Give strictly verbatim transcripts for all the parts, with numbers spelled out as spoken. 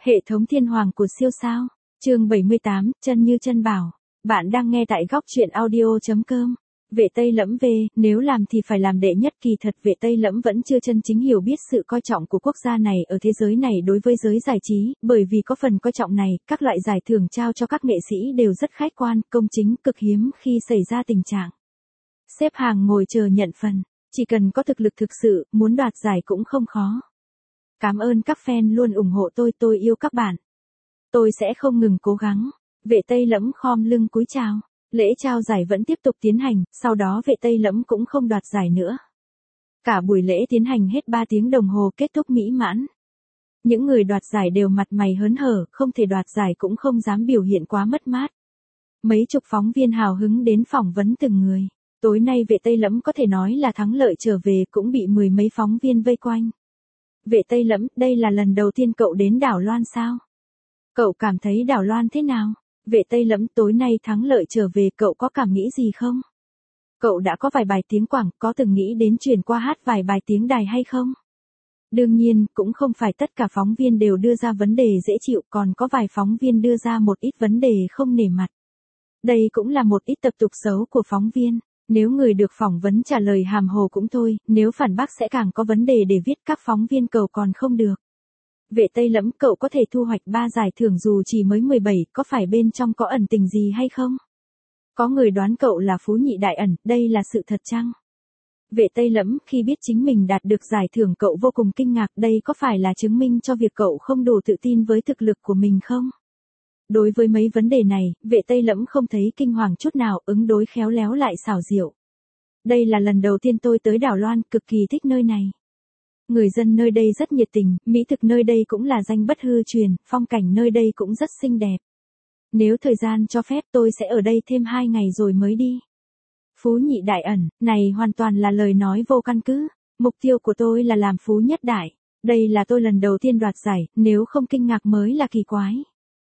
Hệ thống thiên hoàng của siêu sao. Chương bảy mươi tám, chân như chân bảo. Bạn đang nghe tại góc truyện audio chấm com. Vệ Tây Lẫm về, nếu làm thì phải làm đệ nhất, kỳ thật Vệ Tây Lẫm vẫn chưa chân chính hiểu biết sự coi trọng của quốc gia này ở thế giới này đối với giới giải trí, bởi vì có phần coi trọng này, các loại giải thưởng trao cho các nghệ sĩ đều rất khách quan, công chính, cực hiếm khi xảy ra tình trạng xếp hàng ngồi chờ nhận phần. Chỉ cần có thực lực thực sự, muốn đoạt giải cũng không khó. Cảm ơn các fan luôn ủng hộ tôi, tôi yêu các bạn. Tôi sẽ không ngừng cố gắng. Vệ Tây Lẫm khom lưng cúi chào. Lễ trao giải vẫn tiếp tục tiến hành, sau đó Vệ Tây Lẫm cũng không đoạt giải nữa. Cả buổi lễ tiến hành hết ba tiếng đồng hồ kết thúc mỹ mãn. Những người đoạt giải đều mặt mày hớn hở, không thể đoạt giải cũng không dám biểu hiện quá mất mát. Mấy chục phóng viên hào hứng đến phỏng vấn từng người. Tối nay Vệ Tây Lẫm có thể nói là thắng lợi trở về, cũng bị mười mấy phóng viên vây quanh. Vệ Tây Lẫm, đây là lần đầu tiên cậu đến đảo Loan sao? Cậu cảm thấy đảo Loan thế nào? Vệ Tây Lẫm, tối nay thắng lợi trở về, cậu có cảm nghĩ gì không? Cậu đã có vài bài tiếng Quảng, có từng nghĩ đến chuyển qua hát vài bài tiếng Đài hay không? Đương nhiên, cũng không phải tất cả phóng viên đều đưa ra vấn đề dễ chịu, còn có vài phóng viên đưa ra một ít vấn đề không nể mặt. Đây cũng là một ít tập tục xấu của phóng viên. Nếu người được phỏng vấn trả lời hàm hồ cũng thôi, nếu phản bác sẽ càng có vấn đề để viết, các phóng viên cầu còn không được. Vệ Tây Lẫm, cậu có thể thu hoạch ba giải thưởng dù chỉ mới mười bảy, có phải bên trong có ẩn tình gì hay không? Có người đoán cậu là Phú Nhị Đại Ẩn, đây là sự thật chăng? Vệ Tây Lẫm, khi biết chính mình đạt được giải thưởng cậu vô cùng kinh ngạc, đây có phải là chứng minh cho việc cậu không đủ tự tin với thực lực của mình không? Đối với mấy vấn đề này, Vệ Tây Lẫm không thấy kinh hoàng chút nào, ứng đối khéo léo lại xảo diệu. Đây là lần đầu tiên tôi tới đảo Loan, cực kỳ thích nơi này. Người dân nơi đây rất nhiệt tình, mỹ thực nơi đây cũng là danh bất hư truyền, phong cảnh nơi đây cũng rất xinh đẹp. Nếu thời gian cho phép tôi sẽ ở đây thêm hai ngày rồi mới đi. Phú Nhị Đại Ẩn, này hoàn toàn là lời nói vô căn cứ. Mục tiêu của tôi là làm Phú Nhất Đại. Đây là tôi lần đầu tiên đoạt giải, nếu không kinh ngạc mới là kỳ quái.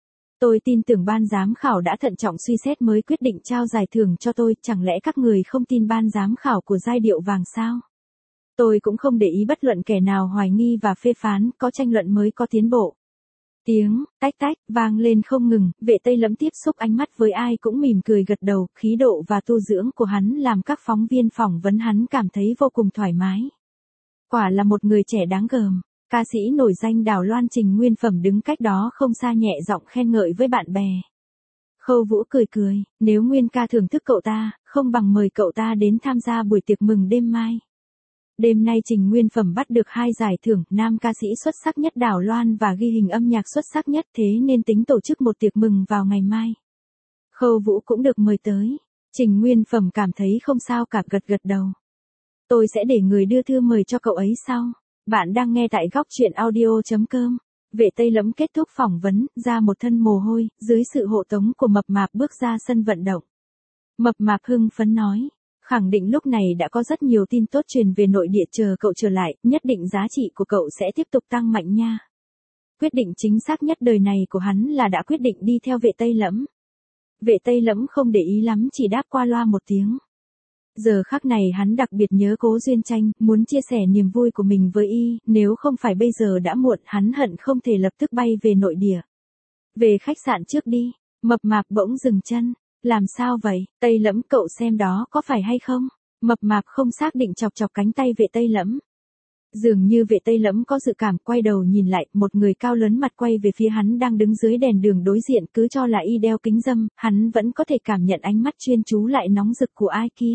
Tôi tin tưởng ban giám khảo đã thận trọng suy xét mới quyết định trao giải thưởng cho tôi, chẳng lẽ các người không tin ban giám khảo của Giai Điệu Vàng sao? Tôi cũng không để ý bất luận kẻ nào hoài nghi và phê phán, có tranh luận mới có tiến bộ. Tiếng, tách tách, vang lên không ngừng, Vệ Tây Lẫm tiếp xúc ánh mắt với ai cũng mỉm cười gật đầu, khí độ và tu dưỡng của hắn làm các phóng viên phỏng vấn hắn cảm thấy vô cùng thoải mái. Quả là một người trẻ đáng gờm. Ca sĩ nổi danh đảo Loan Trình Nguyên Phẩm đứng cách đó không xa nhẹ giọng khen ngợi với bạn bè. Khâu Vũ cười cười, nếu Nguyên ca thưởng thức cậu ta, không bằng mời cậu ta đến tham gia buổi tiệc mừng đêm mai. Đêm nay Trình Nguyên Phẩm bắt được hai giải thưởng, nam ca sĩ xuất sắc nhất đảo Loan và ghi hình âm nhạc xuất sắc nhất, thế nên tính tổ chức một tiệc mừng vào ngày mai. Khâu Vũ cũng được mời tới. Trình Nguyên Phẩm cảm thấy không sao cả, gật gật đầu. Tôi sẽ để người đưa thư mời cho cậu ấy sau. Bạn đang nghe tại góc truyện audio chấm com. Vệ Tây Lẫm kết thúc phỏng vấn, ra một thân mồ hôi, dưới sự hộ tống của Mập Mạp bước ra sân vận động. Mập Mạp hưng phấn nói, khẳng định lúc này đã có rất nhiều tin tốt truyền về nội địa, chờ cậu trở lại, nhất định giá trị của cậu sẽ tiếp tục tăng mạnh nha. Quyết định chính xác nhất đời này của hắn là đã quyết định đi theo Vệ Tây Lẫm. Vệ Tây Lẫm không để ý lắm, chỉ đáp qua loa một tiếng. Giờ khắc này hắn đặc biệt nhớ Cố Duyên Tranh, muốn chia sẻ niềm vui của mình với y, nếu không phải bây giờ đã muộn, hắn hận không thể lập tức bay về nội địa. Về khách sạn trước đi. Mập Mạp bỗng dừng chân. Làm sao vậy, Tây Lẫm, cậu xem đó có phải hay không? Mập Mạp không xác định chọc chọc cánh tay Vệ Tây Lẫm. Dường như Vệ Tây Lẫm có dự cảm, quay đầu nhìn lại, một người cao lớn mặt quay về phía hắn đang đứng dưới đèn đường đối diện, cứ cho là y đeo kính râm, hắn vẫn có thể cảm nhận ánh mắt chuyên chú lại nóng rực của ai kia.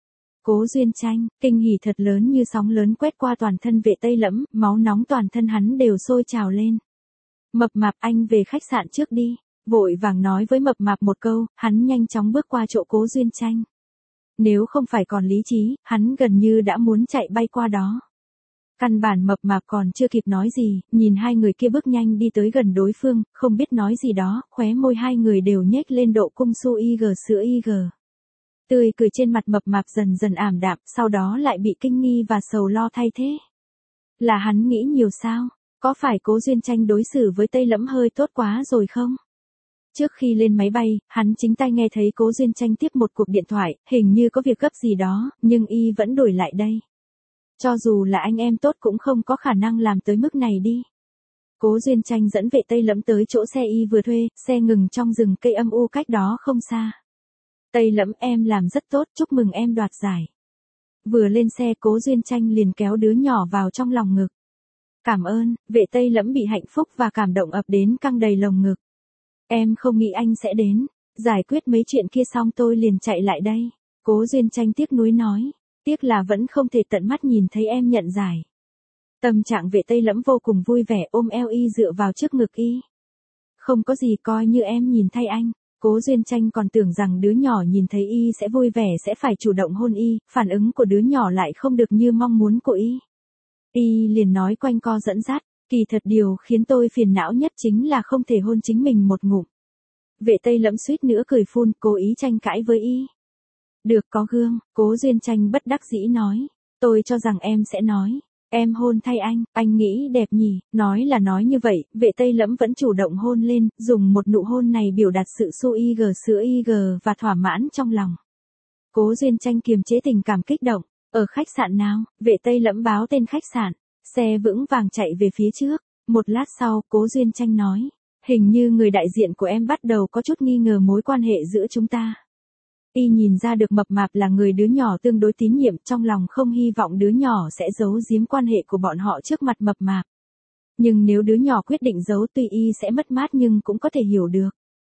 Cố Duyên Tranh, kinh hỉ thật lớn như sóng lớn quét qua toàn thân Vệ Tây Lẫm, máu nóng toàn thân hắn đều sôi trào lên. Mập Mạp, anh về khách sạn trước đi. Vội vàng nói với Mập Mạp một câu, hắn nhanh chóng bước qua chỗ Cố Duyên Tranh. Nếu không phải còn lý trí, hắn gần như đã muốn chạy bay qua đó. Căn bản Mập Mạp còn chưa kịp nói gì, nhìn hai người kia bước nhanh đi tới gần đối phương, không biết nói gì đó, khóe môi hai người đều nhếch lên độ cung su y gờ sữa y gờ. Tươi cười trên mặt Mập Mạp dần dần ảm đạm, sau đó lại bị kinh nghi và sầu lo thay thế. Là hắn nghĩ nhiều sao? Có phải Cố Duyên Tranh đối xử với Tây Lẫm hơi tốt quá rồi không? Trước khi lên máy bay, hắn chính tay nghe thấy Cố Duyên Tranh tiếp một cuộc điện thoại, hình như có việc gấp gì đó, nhưng y vẫn đổi lại đây. Cho dù là anh em tốt cũng không có khả năng làm tới mức này đi. Cố Duyên Tranh dẫn Vệ Tây Lẫm tới chỗ xe y vừa thuê, xe ngừng trong rừng cây âm u cách đó không xa. Tây Lẫm em làm rất tốt, chúc mừng em đoạt giải. Vừa lên xe Cố Duyên Tranh liền kéo đứa nhỏ vào trong lòng ngực. Cảm ơn, Vệ Tây Lẫm bị hạnh phúc và cảm động ập đến căng đầy lồng ngực. Em không nghĩ anh sẽ đến, giải quyết mấy chuyện kia xong tôi liền chạy lại đây. Cố Duyên Tranh tiếc nuối nói, tiếc là vẫn không thể tận mắt nhìn thấy em nhận giải. Tâm trạng Vệ Tây Lẫm vô cùng vui vẻ ôm eo y dựa vào trước ngực y. Không có gì, coi như em nhìn thay anh. Cố Duyên Tranh còn tưởng rằng đứa nhỏ nhìn thấy y sẽ vui vẻ sẽ phải chủ động hôn y, phản ứng của đứa nhỏ lại không được như mong muốn của y. Y liền nói quanh co dẫn dắt, kỳ thật điều khiến tôi phiền não nhất chính là không thể hôn chính mình một ngụm. Vệ Tây Lẫm suýt nữa cười phun, cố ý tranh cãi với y. Được có gương, Cố Duyên Tranh bất đắc dĩ nói, tôi cho rằng em sẽ nói, em hôn thay anh, anh nghĩ đẹp nhỉ, nói là nói như vậy, Vệ Tây Lẫm vẫn chủ động hôn lên, dùng một nụ hôn này biểu đạt sự su y gờ sữa y gờ và thỏa mãn trong lòng. Cố Duyên Tranh kiềm chế tình cảm kích động, ở khách sạn nào, Vệ Tây Lẫm báo tên khách sạn, xe vững vàng chạy về phía trước, một lát sau, Cố Duyên Tranh nói, hình như người đại diện của em bắt đầu có chút nghi ngờ mối quan hệ giữa chúng ta. Y nhìn ra được Mập Mạp là người đứa nhỏ tương đối tín nhiệm, trong lòng không hy vọng đứa nhỏ sẽ giấu giếm quan hệ của bọn họ trước mặt Mập Mạp. Nhưng nếu đứa nhỏ quyết định giấu tuy y sẽ mất mát nhưng cũng có thể hiểu được.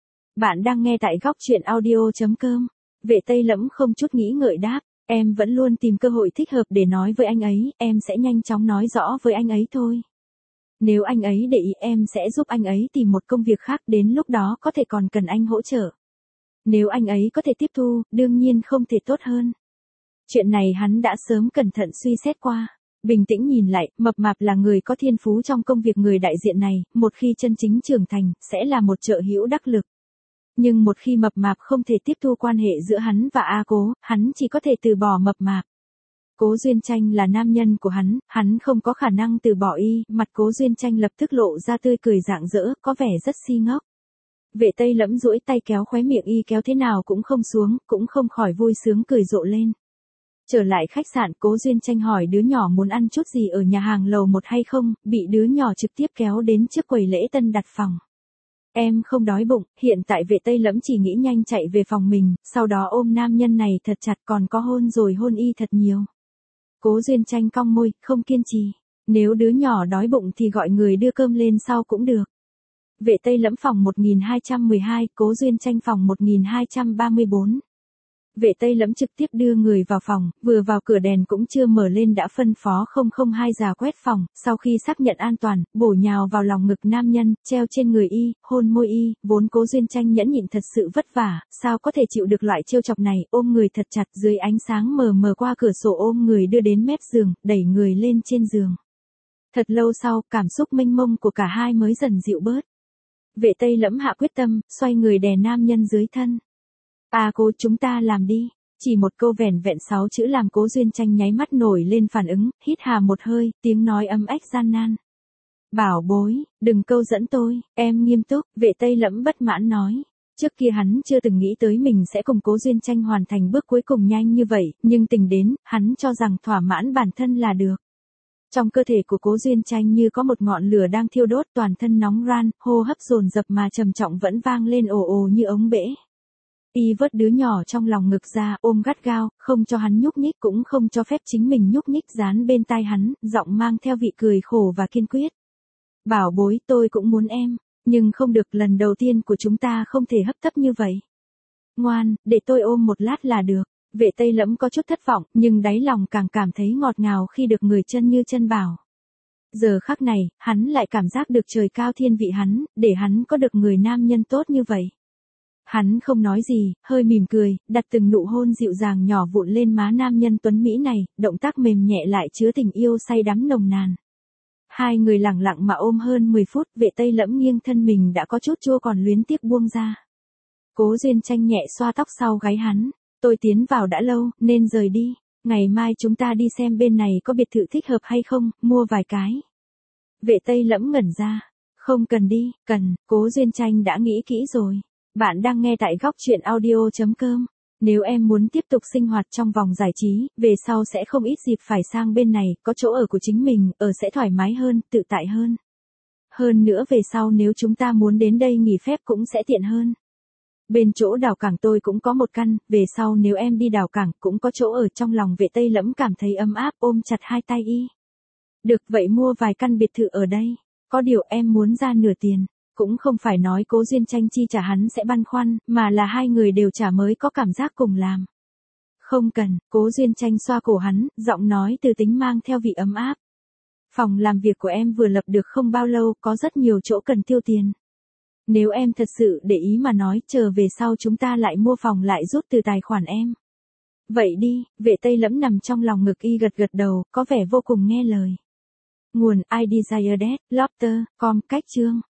Bạn đang nghe tại góc truyện audio chấm com. Vệ Tây Lẫm không chút nghĩ ngợi đáp, em vẫn luôn tìm cơ hội thích hợp để nói với anh ấy, em sẽ nhanh chóng nói rõ với anh ấy thôi. Nếu anh ấy để ý em sẽ giúp anh ấy tìm một công việc khác, đến lúc đó có thể còn cần anh hỗ trợ. Nếu anh ấy có thể tiếp thu, đương nhiên không thể tốt hơn. Chuyện này hắn đã sớm cẩn thận suy xét qua. Bình tĩnh nhìn lại, Mập Mạp là người có thiên phú trong công việc người đại diện này, một khi chân chính trưởng thành, sẽ là một trợ hữu đắc lực. Nhưng một khi Mập Mạp không thể tiếp thu quan hệ giữa hắn và A Cố, hắn chỉ có thể từ bỏ Mập Mạp. Cố Duyên Tranh là nam nhân của hắn, hắn không có khả năng từ bỏ y, mặt Cố Duyên Tranh lập tức lộ ra tươi cười rạng rỡ, có vẻ rất si ngốc. Vệ Tây Lẫm duỗi tay kéo khóe miệng y kéo thế nào cũng không xuống, cũng không khỏi vui sướng cười rộ lên. Trở lại khách sạn, Cố Duyên Tranh hỏi đứa nhỏ muốn ăn chút gì ở nhà hàng lầu một hay không, bị đứa nhỏ trực tiếp kéo đến trước quầy lễ tân đặt phòng. Em không đói bụng, hiện tại Vệ Tây Lẫm chỉ nghĩ nhanh chạy về phòng mình, sau đó ôm nam nhân này thật chặt, còn có hôn rồi hôn y thật nhiều. Cố Duyên Tranh cong môi, không kiên trì. Nếu đứa nhỏ đói bụng thì gọi người đưa cơm lên sau cũng được. Vệ Tây Lẫm phòng một nghìn hai trăm mười hai, Cố Duyên Tranh phòng một nghìn hai trăm ba mươi tư. Vệ Tây Lẫm trực tiếp đưa người vào phòng, vừa vào cửa đèn cũng chưa mở lên đã phân phó không không hai già quét phòng, sau khi xác nhận an toàn, bổ nhào vào lòng ngực nam nhân, treo trên người y, hôn môi y, vốn Cố Duyên Tranh nhẫn nhịn thật sự vất vả, sao có thể chịu được loại trêu chọc này, ôm người thật chặt dưới ánh sáng mờ mờ qua cửa sổ ôm người đưa đến mép giường, đẩy người lên trên giường. Thật lâu sau, cảm xúc mênh mông của cả hai mới dần dịu bớt. Vệ Tây Lẫm hạ quyết tâm, xoay người đè nam nhân dưới thân. À Cố, chúng ta làm đi. Chỉ một câu vẻn vẹn sáu chữ làm Cố Duyên Tranh nháy mắt nổi lên phản ứng, hít hà một hơi, tiếng nói ấm ách gian nan. Bảo bối, đừng câu dẫn tôi, em nghiêm túc, Vệ Tây Lẫm bất mãn nói. Trước kia hắn chưa từng nghĩ tới mình sẽ cùng Cố Duyên Tranh hoàn thành bước cuối cùng nhanh như vậy, nhưng tình đến, hắn cho rằng thỏa mãn bản thân là được. Trong cơ thể của Cố Duyên Tranh như có một ngọn lửa đang thiêu đốt, toàn thân nóng ran, hô hấp dồn dập mà trầm trọng vẫn vang lên ồ ồ như ống bể. Y vớt đứa nhỏ trong lòng ngực ra, ôm gắt gao, không cho hắn nhúc nhích cũng không cho phép chính mình nhúc nhích, dán bên tai hắn, giọng mang theo vị cười khổ và kiên quyết. Bảo bối, tôi cũng muốn em, nhưng không được, lần đầu tiên của chúng ta không thể hấp tấp như vậy. Ngoan, để tôi ôm một lát là được. Vệ Tây Lẫm có chút thất vọng, nhưng đáy lòng càng cảm thấy ngọt ngào khi được người chân như chân bảo. Giờ khắc này, hắn lại cảm giác được trời cao thiên vị hắn, để hắn có được người nam nhân tốt như vậy. Hắn không nói gì, hơi mỉm cười, đặt từng nụ hôn dịu dàng nhỏ vụn lên má nam nhân tuấn Mỹ này, động tác mềm nhẹ lại chứa tình yêu say đắm nồng nàn. Hai người lặng lặng mà ôm hơn mười phút, Vệ Tây Lẫm nghiêng thân mình đã có chút chua còn luyến tiếc buông ra. Cố Duyên Tranh nhẹ xoa tóc sau gáy hắn, tôi tiến vào đã lâu, nên rời đi, ngày mai chúng ta đi xem bên này có biệt thự thích hợp hay không, mua vài cái. Vệ Tây Lẫm ngẩn ra, không cần đi, cần, Cố Duyên Tranh đã nghĩ kỹ rồi. Bạn đang nghe tại góc truyện audio chấm com. Nếu em muốn tiếp tục sinh hoạt trong vòng giải trí, về sau sẽ không ít dịp phải sang bên này, có chỗ ở của chính mình, ở sẽ thoải mái hơn, tự tại hơn. Hơn nữa về sau nếu chúng ta muốn đến đây nghỉ phép cũng sẽ tiện hơn. Bên chỗ đảo cảng tôi cũng có một căn, về sau nếu em đi đảo cảng cũng có chỗ ở. Trong lòng Vệ Tây Lẫm cảm thấy ấm áp, ôm chặt hai tay y. Được vậy mua vài căn biệt thự ở đây. Có điều em muốn ra nửa tiền. Cũng không phải nói Cố Duyên Tranh chi trả hắn sẽ băn khoăn, mà là hai người đều trả mới có cảm giác cùng làm. Không cần, Cố Duyên Tranh xoa cổ hắn, giọng nói từ tính mang theo vị ấm áp. Phòng làm việc của em vừa lập được không bao lâu, có rất nhiều chỗ cần tiêu tiền. Nếu em thật sự để ý mà nói, chờ về sau chúng ta lại mua phòng lại rút từ tài khoản em. Vậy đi, Vệ Tây Lẫm nằm trong lòng ngực y gật gật đầu, có vẻ vô cùng nghe lời. Nguồn I Desire Dead, Lobster, com, cách chương.